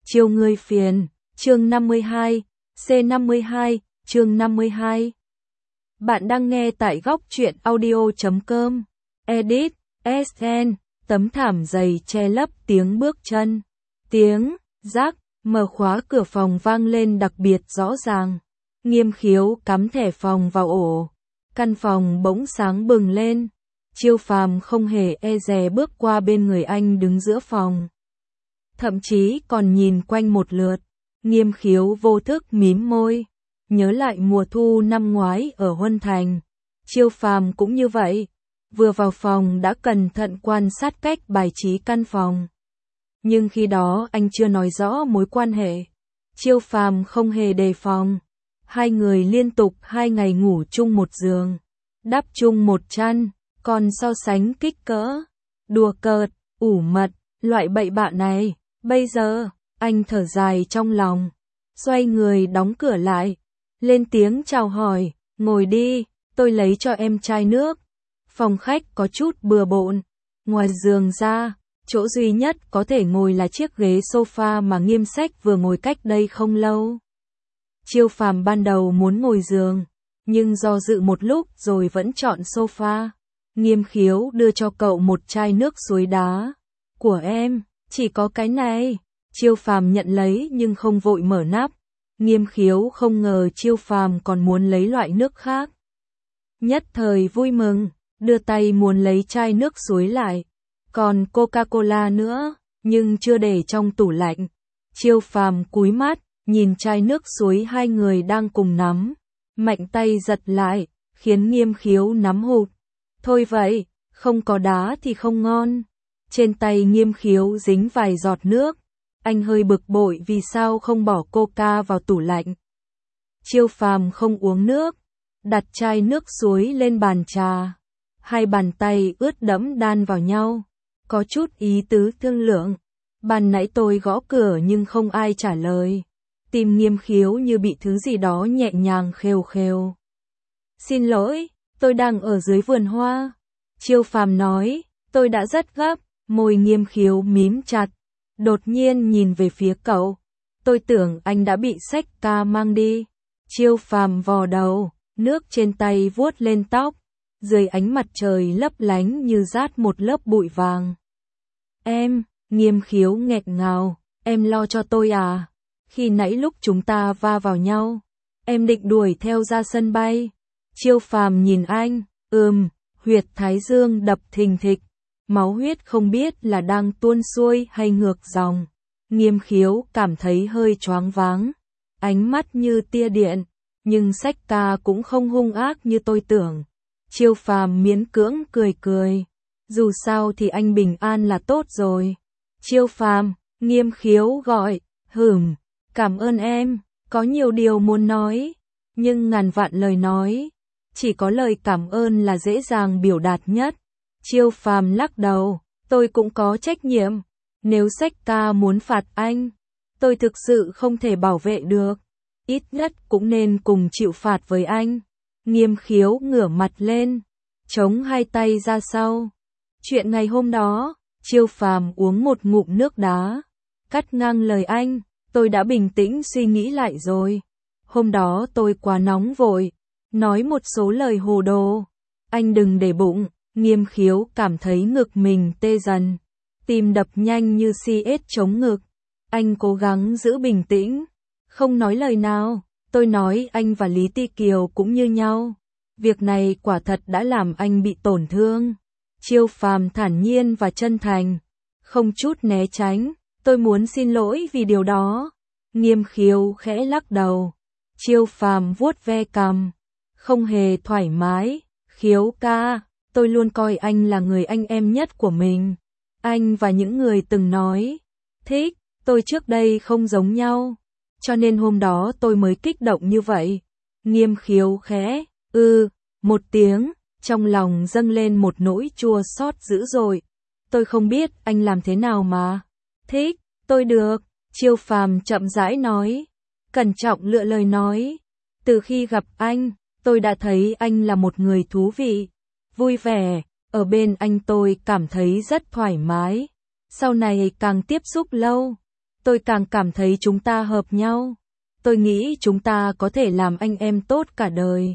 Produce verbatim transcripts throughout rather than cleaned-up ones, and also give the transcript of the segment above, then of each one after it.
Chiều người phiền, chương năm mươi hai, C năm mươi hai, chương năm mươi hai. Bạn đang nghe tại góc truyện audio chấm com. Edit, ét en, tấm thảm dày che lấp tiếng bước chân. Tiếng, rắc, mở khóa cửa phòng vang lên đặc biệt rõ ràng. Nghiêm Khiếu cắm thẻ phòng vào ổ. Căn phòng bỗng sáng bừng lên. Chiêu Phàm không hề e dè bước qua bên người anh đứng giữa phòng. Thậm chí còn nhìn quanh một lượt. Nghiêm Khiếu vô thức mím môi. Nhớ lại mùa thu năm ngoái ở Huân Thành. Chiêu Phàm cũng như vậy. Vừa vào phòng đã cẩn thận quan sát cách bài trí căn phòng. Nhưng khi đó anh chưa nói rõ mối quan hệ. Chiêu Phàm không hề đề phòng. Hai người liên tục hai ngày ngủ chung một giường. Đắp chung một chăn. Còn so sánh kích cỡ. Đùa cợt, ủ mật, loại bậy bạ này. Bây giờ, anh thở dài trong lòng. Xoay người đóng cửa lại. Lên tiếng chào hỏi. Ngồi đi, tôi lấy cho em chai nước. Phòng khách có chút bừa bộn. Ngoài giường ra, chỗ duy nhất có thể ngồi là chiếc ghế sofa mà Nghiêm Sách vừa ngồi cách đây không lâu. Chiêu Phàm ban đầu muốn ngồi giường, nhưng do dự một lúc rồi vẫn chọn sofa. Nghiêm Khiếu đưa cho cậu một chai nước suối đá. Của em, chỉ có cái này. Chiêu Phàm nhận lấy nhưng không vội mở nắp. Nghiêm Khiếu không ngờ Chiêu Phàm còn muốn lấy loại nước khác. Nhất thời vui mừng, đưa tay muốn lấy chai nước suối lại. Còn Coca-Cola nữa, nhưng chưa để trong tủ lạnh. Chiêu Phàm cúi mắt, nhìn chai nước suối hai người đang cùng nắm. Mạnh tay giật lại, khiến Nghiêm Khiếu nắm hụt. Thôi vậy, không có đá thì không ngon. Trên tay Nghiêm Khiếu dính vài giọt nước. Anh hơi bực bội vì sao không bỏ Coca vào tủ lạnh. Chiêu Phàm không uống nước. Đặt chai nước suối lên bàn trà. Hai bàn tay ướt đẫm đan vào nhau. Có chút ý tứ thương lượng. Ban nãy tôi gõ cửa nhưng không ai trả lời. Tim Nghiêm Khiếu như bị thứ gì đó nhẹ nhàng khều khều. Xin lỗi, tôi đang ở dưới vườn hoa. Chiêu Phàm nói, tôi đã rất gấp. Môi Nghiêm Khiếu mím chặt. Đột nhiên nhìn về phía cậu. Tôi tưởng anh đã bị Sách Ca mang đi. Chiêu Phàm vò đầu, nước trên tay vuốt lên tóc. Dưới ánh mặt trời lấp lánh như rát một lớp bụi vàng. Em, Nghiêm Khiếu nghẹn ngào, em lo cho tôi à? Khi nãy lúc chúng ta va vào nhau, em định đuổi theo ra sân bay. Chiêu Phàm nhìn anh, ừm, huyệt thái dương đập thình thịch. Máu huyết không biết là đang tuôn xuôi hay ngược dòng. Nghiêm Khiếu cảm thấy hơi choáng váng. Ánh mắt như tia điện. Nhưng Sách Ca cũng không hung ác như tôi tưởng. Chiêu Phàm miễn cưỡng cười cười. Dù sao thì anh bình an là tốt rồi. Chiêu Phàm, Nghiêm Khiếu gọi. Hửm, cảm ơn em. Có nhiều điều muốn nói. Nhưng ngàn vạn lời nói. Chỉ có lời cảm ơn là dễ dàng biểu đạt nhất. Chiêu Phàm lắc đầu, tôi cũng có trách nhiệm. Nếu Sách Ca muốn phạt anh, tôi thực sự không thể bảo vệ được. Ít nhất cũng nên cùng chịu phạt với anh. Nghiêm Khiếu ngửa mặt lên, chống hai tay ra sau. Chuyện ngày hôm đó, Chiêu Phàm uống một ngụm nước đá. Cắt ngang lời anh, tôi đã bình tĩnh suy nghĩ lại rồi. Hôm đó tôi quá nóng vội, nói một số lời hồ đồ. Anh đừng để bụng. Nghiêm Khiếu cảm thấy ngực mình tê dần, tim đập nhanh như xi ét chống ngực. Anh cố gắng giữ bình tĩnh, không nói lời nào. Tôi nói anh và Lý Ti Kiều cũng như nhau. Việc này quả thật đã làm anh bị tổn thương. Chiêu Phàm thản nhiên và chân thành, không chút né tránh. Tôi muốn xin lỗi vì điều đó. Nghiêm Khiếu khẽ lắc đầu. Chiêu Phàm vuốt ve cằm, không hề thoải mái. Khiếu ca, tôi luôn coi anh là người anh em nhất của mình. Anh và những người từng nói thích tôi trước đây không giống nhau. Cho nên hôm đó tôi mới kích động như vậy. Nghiêm Khiếu khẽ, ư, một tiếng, trong lòng dâng lên một nỗi chua xót dữ dội. Tôi không biết anh làm thế nào mà thích tôi được. Chiêu Phàm chậm rãi nói, cẩn trọng lựa lời nói. Từ khi gặp anh, tôi đã thấy anh là một người thú vị, vui vẻ. Ở bên anh tôi cảm thấy rất thoải mái. Sau này càng tiếp xúc lâu, tôi càng cảm thấy chúng ta hợp nhau. Tôi nghĩ chúng ta có thể làm anh em tốt cả đời.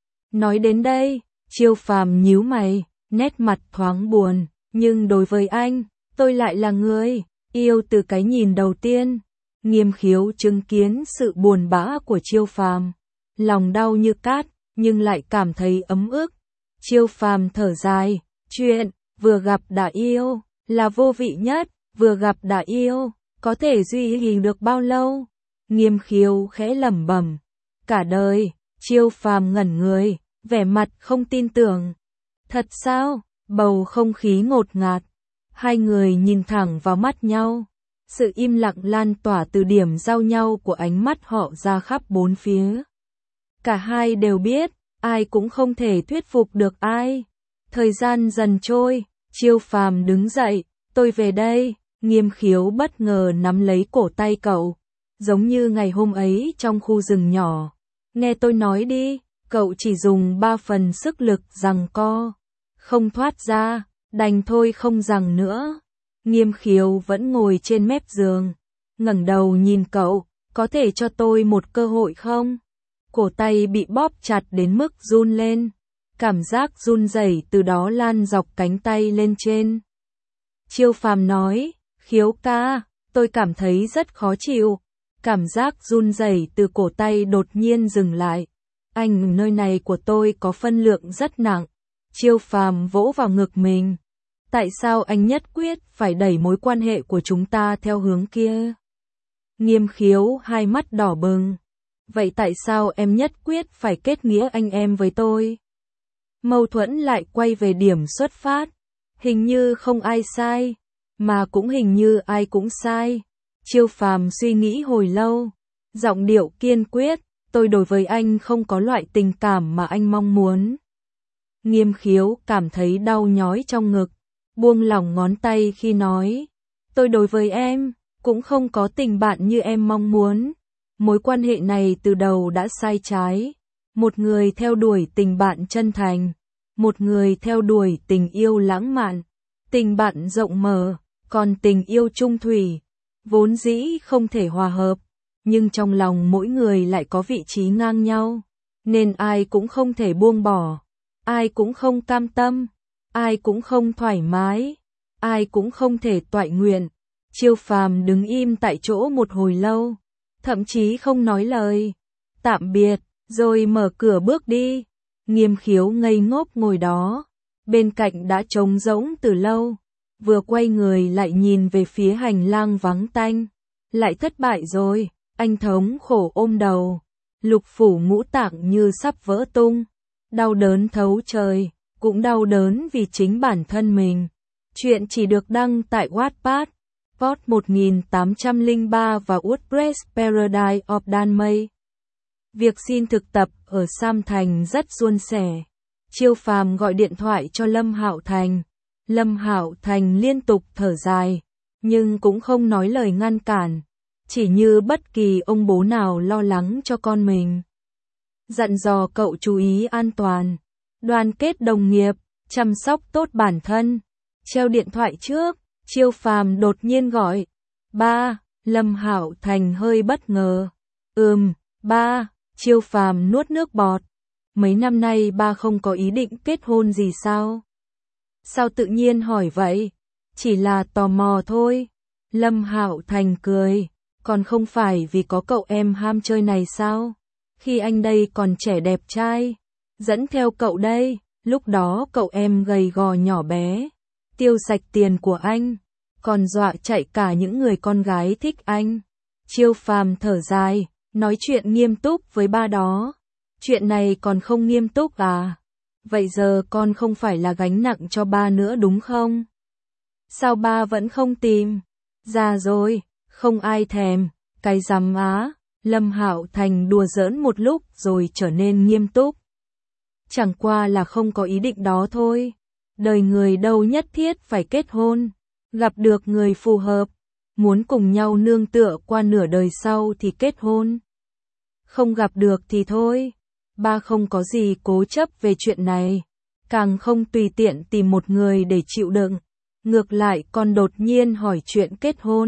Nói đến đây, Chiêu Phàm nhíu mày, nét mặt thoáng buồn, nhưng đối với anh, tôi lại là người yêu từ cái nhìn đầu tiên. Nghiêm Khiếu chứng kiến sự buồn bã của Chiêu Phàm, lòng đau như cát, nhưng lại cảm thấy ấm ức. Chiêu Phàm thở dài, chuyện vừa gặp đã yêu là vô vị nhất, vừa gặp đã yêu, có thể duy trì được bao lâu? Nghiêm Khiếu khẽ lẩm bẩm, cả đời. Chiêu Phàm ngẩn người, vẻ mặt không tin tưởng. Thật sao? Bầu không khí ngột ngạt. Hai người nhìn thẳng vào mắt nhau. Sự im lặng lan tỏa từ điểm giao nhau của ánh mắt họ ra khắp bốn phía. Cả hai đều biết, ai cũng không thể thuyết phục được ai. Thời gian dần trôi, Chiêu Phàm đứng dậy, tôi về đây. Nghiêm Khiếu bất ngờ nắm lấy cổ tay cậu, giống như ngày hôm ấy trong khu rừng nhỏ. Nghe tôi nói đi, cậu chỉ dùng ba phần sức lực giằng co, không thoát ra, đành thôi không giằng nữa. Nghiêm Khiếu vẫn ngồi trên mép giường, ngẩng đầu nhìn cậu, có thể cho tôi một cơ hội không? Cổ tay bị bóp chặt đến mức run lên, cảm giác run rẩy từ đó lan dọc cánh tay lên trên. Chiêu Phàm nói, Khiếu ca, tôi cảm thấy rất khó chịu. Cảm giác run rẩy từ cổ tay đột nhiên dừng lại. Anh, nơi này của tôi có phân lượng rất nặng. Chiêu Phàm vỗ vào ngực mình. Tại sao anh nhất quyết phải đẩy mối quan hệ của chúng ta theo hướng kia? Nghiêm Khiếu hai mắt đỏ bừng. Vậy tại sao em nhất quyết phải kết nghĩa anh em với tôi? Mâu thuẫn lại quay về điểm xuất phát. Hình như không ai sai, mà cũng hình như ai cũng sai. Chiêu Phàm suy nghĩ hồi lâu, giọng điệu kiên quyết, tôi đối với anh không có loại tình cảm mà anh mong muốn. Nghiêm Khiếu cảm thấy đau nhói trong ngực, buông lỏng ngón tay khi nói, tôi đối với em, cũng không có tình bạn như em mong muốn. Mối quan hệ này từ đầu đã sai trái. Một người theo đuổi tình bạn chân thành, một người theo đuổi tình yêu lãng mạn, tình bạn rộng mở, còn tình yêu chung thủy vốn dĩ không thể hòa hợp, nhưng trong lòng mỗi người lại có vị trí ngang nhau, nên ai cũng không thể buông bỏ, ai cũng không cam tâm, ai cũng không thoải mái, ai cũng không thể toại nguyện. Chiêu Phàm đứng im tại chỗ một hồi lâu, thậm chí không nói lời, tạm biệt, rồi mở cửa bước đi. Nghiêm Khiếu ngây ngốc ngồi đó, bên cạnh đã trống rỗng từ lâu. Vừa quay người lại nhìn về phía hành lang vắng tanh. Lại thất bại rồi, anh thống khổ ôm đầu. Lục phủ ngũ tạng như sắp vỡ tung. Đau đớn thấu trời, cũng đau đớn vì chính bản thân mình. Chuyện chỉ được đăng tại Wattpad, Pod một nghìn tám trăm lẻ ba và WordPress Paradise of Danmay. Việc xin thực tập ở Sam Thành rất suôn sẻ. Chiêu Phàm gọi điện thoại cho Lâm Hạo Thành. Lâm Hạo Thành liên tục thở dài, nhưng cũng không nói lời ngăn cản, chỉ như bất kỳ ông bố nào lo lắng cho con mình. Dặn dò cậu chú ý an toàn, đoàn kết đồng nghiệp, chăm sóc tốt bản thân. Treo điện thoại trước, Chiêu Phàm đột nhiên gọi, ba. Lâm Hạo Thành hơi bất ngờ. Ừm, ba. Chiêu Phàm nuốt nước bọt. Mấy năm nay ba không có ý định kết hôn gì sao? Sao tự nhiên hỏi vậy? Chỉ là tò mò thôi. Lâm Hạo Thành cười, còn không phải vì có cậu em ham chơi này sao? Khi anh đây còn trẻ đẹp trai, dẫn theo cậu đây, lúc đó cậu em gầy gò nhỏ bé, tiêu sạch tiền của anh, còn dọa chạy cả những người con gái thích anh. Chiêu Phàm thở dài, nói chuyện nghiêm túc với ba đó. Chuyện này còn không nghiêm túc à? Vậy giờ con không phải là gánh nặng cho ba nữa đúng không? Sao ba vẫn không tìm? Già rồi, không ai thèm, cái rắm á. Lâm Hạo Thành đùa giỡn một lúc rồi trở nên nghiêm túc. Chẳng qua là không có ý định đó thôi. Đời người đâu nhất thiết phải kết hôn. Gặp được người phù hợp, muốn cùng nhau nương tựa qua nửa đời sau thì kết hôn. Không gặp được thì thôi. Ba không có gì cố chấp về chuyện này, càng không tùy tiện tìm một người để chịu đựng. Ngược lại còn đột nhiên hỏi chuyện kết hôn.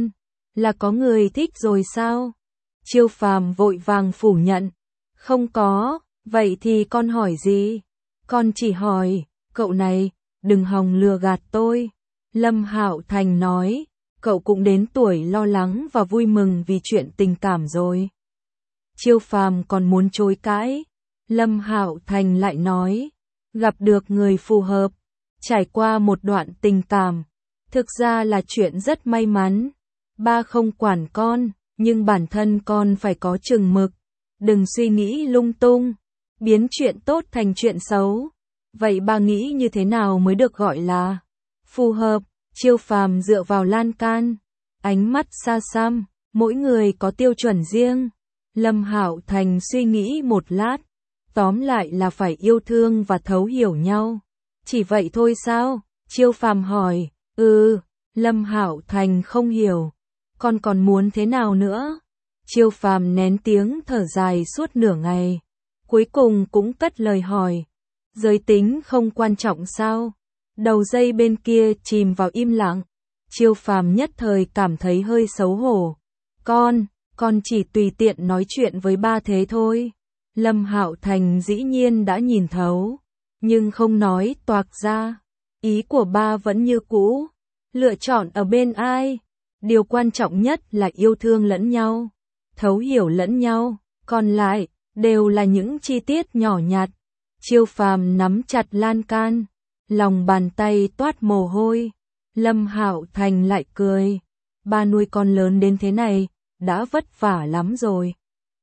Là có người thích rồi sao? Chiêu Phàm vội vàng phủ nhận. Không có, vậy thì con hỏi gì? Con chỉ hỏi, cậu này, đừng hòng lừa gạt tôi. Lâm Hạo Thành nói, cậu cũng đến tuổi lo lắng và vui mừng vì chuyện tình cảm rồi. Chiêu Phàm còn muốn chối cãi. Lâm Hạo Thành lại nói, gặp được người phù hợp, trải qua một đoạn tình cảm, thực ra là chuyện rất may mắn. Ba không quản con, nhưng bản thân con phải có chừng mực, đừng suy nghĩ lung tung, biến chuyện tốt thành chuyện xấu. Vậy ba nghĩ như thế nào mới được gọi là phù hợp? Chiêu Phàm dựa vào lan can, ánh mắt xa xăm, mỗi người có tiêu chuẩn riêng. Lâm Hạo Thành suy nghĩ một lát, tóm lại là phải yêu thương và thấu hiểu nhau. Chỉ vậy thôi sao? Chiêu Phàm hỏi. Ừ, Lâm Hạo Thành không hiểu. Con còn muốn thế nào nữa? Chiêu Phàm nén tiếng thở dài suốt nửa ngày, cuối cùng cũng cất lời hỏi. Giới tính không quan trọng sao? Đầu dây bên kia chìm vào im lặng. Chiêu Phàm nhất thời cảm thấy hơi xấu hổ. Con, con chỉ tùy tiện nói chuyện với ba thế thôi. Lâm Hạo Thành dĩ nhiên đã nhìn thấu, nhưng không nói toạc ra. Ý của ba vẫn như cũ. Lựa chọn ở bên ai? Điều quan trọng nhất là yêu thương lẫn nhau, thấu hiểu lẫn nhau, còn lại đều là những chi tiết nhỏ nhặt. Chiêu Phàm nắm chặt lan can, lòng bàn tay toát mồ hôi. Lâm Hạo Thành lại cười. Ba nuôi con lớn đến thế này, đã vất vả lắm rồi.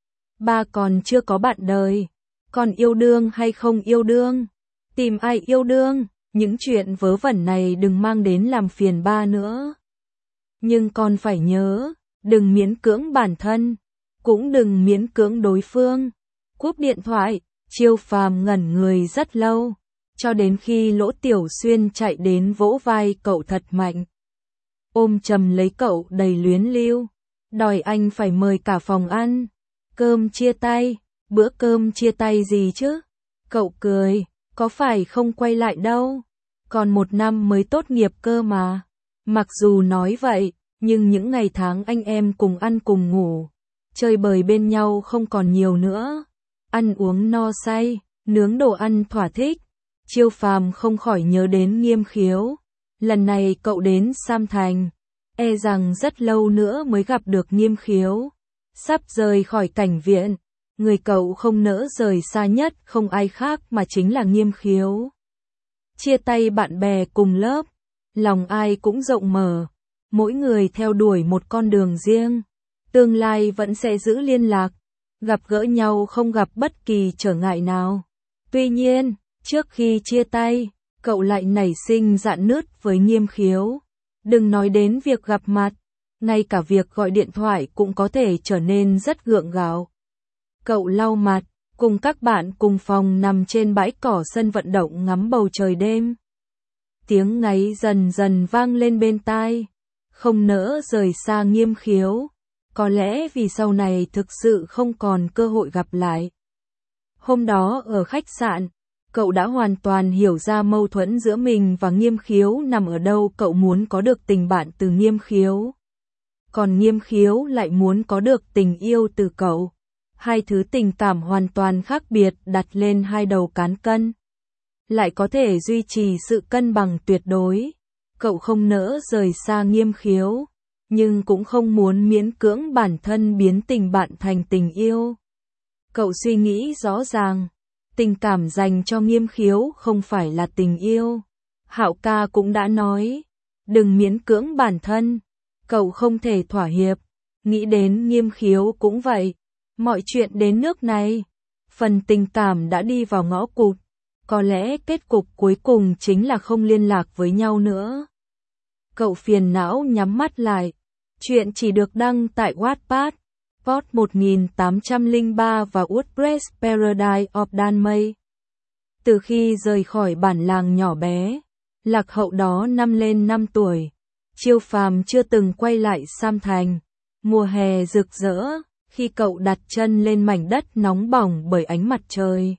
Ba còn chưa có bạn đời, còn yêu đương hay không yêu đương? Tìm ai yêu đương? Những chuyện vớ vẩn này đừng mang đến làm phiền ba nữa. Nhưng con phải nhớ, đừng miễn cưỡng bản thân, cũng đừng miễn cưỡng đối phương. Cúp điện thoại, Chiêu Phàm ngẩn người rất lâu, cho đến khi Lỗ Tiểu Xuyên chạy đến vỗ vai cậu thật mạnh. Ôm chầm lấy cậu đầy luyến lưu, đòi anh phải mời cả phòng ăn. Cơm chia tay, bữa cơm chia tay gì chứ? Cậu cười, có phải không quay lại đâu, còn một năm mới tốt nghiệp cơ mà. Mặc dù nói vậy, nhưng những ngày tháng anh em cùng ăn cùng ngủ, chơi bời bên nhau không còn nhiều nữa. Ăn uống no say, nướng đồ ăn thỏa thích. Chiêu Phàm không khỏi nhớ đến Nghiêm Khiếu. Lần này cậu đến Sam Thành, e rằng rất lâu nữa mới gặp được Nghiêm Khiếu. Sắp rời khỏi cảnh viện, người cậu không nỡ rời xa nhất không ai khác mà chính là Nghiêm Khiếu. Chia tay bạn bè cùng lớp, lòng ai cũng rộng mở, mỗi người theo đuổi một con đường riêng, tương lai vẫn sẽ giữ liên lạc, gặp gỡ nhau không gặp bất kỳ trở ngại nào. Tuy nhiên, trước khi chia tay, cậu lại nảy sinh rạn nứt với Nghiêm Khiếu. Đừng nói đến việc gặp mặt, ngay cả việc gọi điện thoại cũng có thể trở nên rất gượng gạo. Cậu lau mặt, cùng các bạn cùng phòng nằm trên bãi cỏ sân vận động ngắm bầu trời đêm. Tiếng ngáy dần dần vang lên bên tai, không nỡ rời xa Nghiêm Khiếu, có lẽ vì sau này thực sự không còn cơ hội gặp lại. Hôm đó ở khách sạn, cậu đã hoàn toàn hiểu ra mâu thuẫn giữa mình và Nghiêm Khiếu nằm ở đâu. Cậu muốn có được tình bạn từ Nghiêm Khiếu, còn Nghiêm Khiếu lại muốn có được tình yêu từ cậu. Hai thứ tình cảm hoàn toàn khác biệt đặt lên hai đầu cán cân, lại có thể duy trì sự cân bằng tuyệt đối. Cậu không nỡ rời xa Nghiêm Khiếu, nhưng cũng không muốn miễn cưỡng bản thân biến tình bạn thành tình yêu. Cậu suy nghĩ rõ ràng, tình cảm dành cho Nghiêm Khiếu không phải là tình yêu. Hạo ca cũng đã nói, đừng miễn cưỡng bản thân, cậu không thể thỏa hiệp. Nghĩ đến Nghiêm Khiếu cũng vậy, mọi chuyện đến nước này, phần tình cảm đã đi vào ngõ cụt, có lẽ kết cục cuối cùng chính là không liên lạc với nhau nữa. Cậu phiền não nhắm mắt lại. Chuyện chỉ được đăng tại Wattpad, Pod một nghìn tám trăm lẻ ba và WordPress Paradise of Danmay. Từ khi rời khỏi bản làng nhỏ bé, lạc hậu đó năm lên năm tuổi, Chiêu Phàm chưa từng quay lại Sam Thành. Mùa hè rực rỡ, khi cậu đặt chân lên mảnh đất nóng bỏng bởi ánh mặt trời,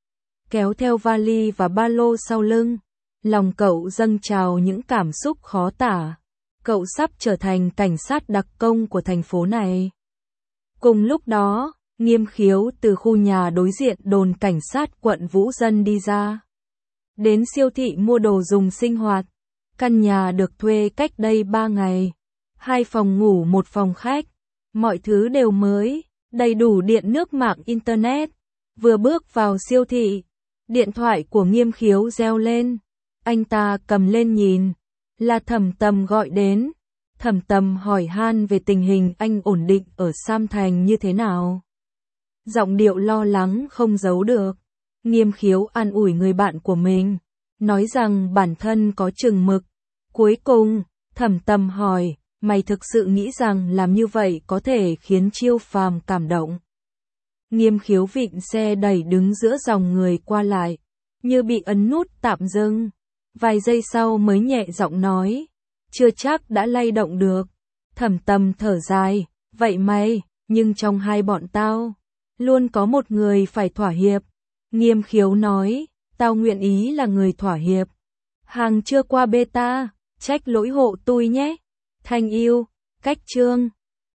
kéo theo vali và ba lô sau lưng, lòng cậu dâng trào những cảm xúc khó tả. cậu sắp trở thành cảnh sát đặc công của thành phố này. Cùng lúc đó, Nghiêm Khiếu từ khu nhà đối diện đồn cảnh sát quận Vũ Dân đi ra. Đến siêu thị mua đồ dùng sinh hoạt. Căn nhà được thuê cách đây ba ngày. Hai phòng ngủ một phòng khách. Mọi thứ đều mới, đầy đủ điện nước mạng internet. Vừa bước vào siêu thị, điện thoại của Nghiêm Khiếu reo lên. Anh ta cầm lên nhìn, là Thẩm Tầm gọi đến. Thẩm Tầm hỏi han về tình hình anh ổn định ở Sam Thành như thế nào. Giọng điệu lo lắng không giấu được. Nghiêm Khiếu an ủi người bạn của mình, nói rằng bản thân có chừng mực. Cuối cùng, Thẩm Tầm hỏi, mày thực sự nghĩ rằng làm như vậy có thể khiến Chiêu Phàm cảm động? Nghiêm Khiếu vịn xe đẩy đứng giữa dòng người qua lại, như bị ấn nút tạm dừng. Vài giây sau mới nhẹ giọng nói, chưa chắc đã lay động được. Thẩm Tầm thở dài, vậy mày, nhưng trong hai bọn tao, luôn có một người phải thỏa hiệp. Nghiêm Khiếu nói, tao nguyện ý là người thỏa hiệp. Hàng chưa qua beta, trách lỗi hộ tui nhé. Thanh yêu, cách chương.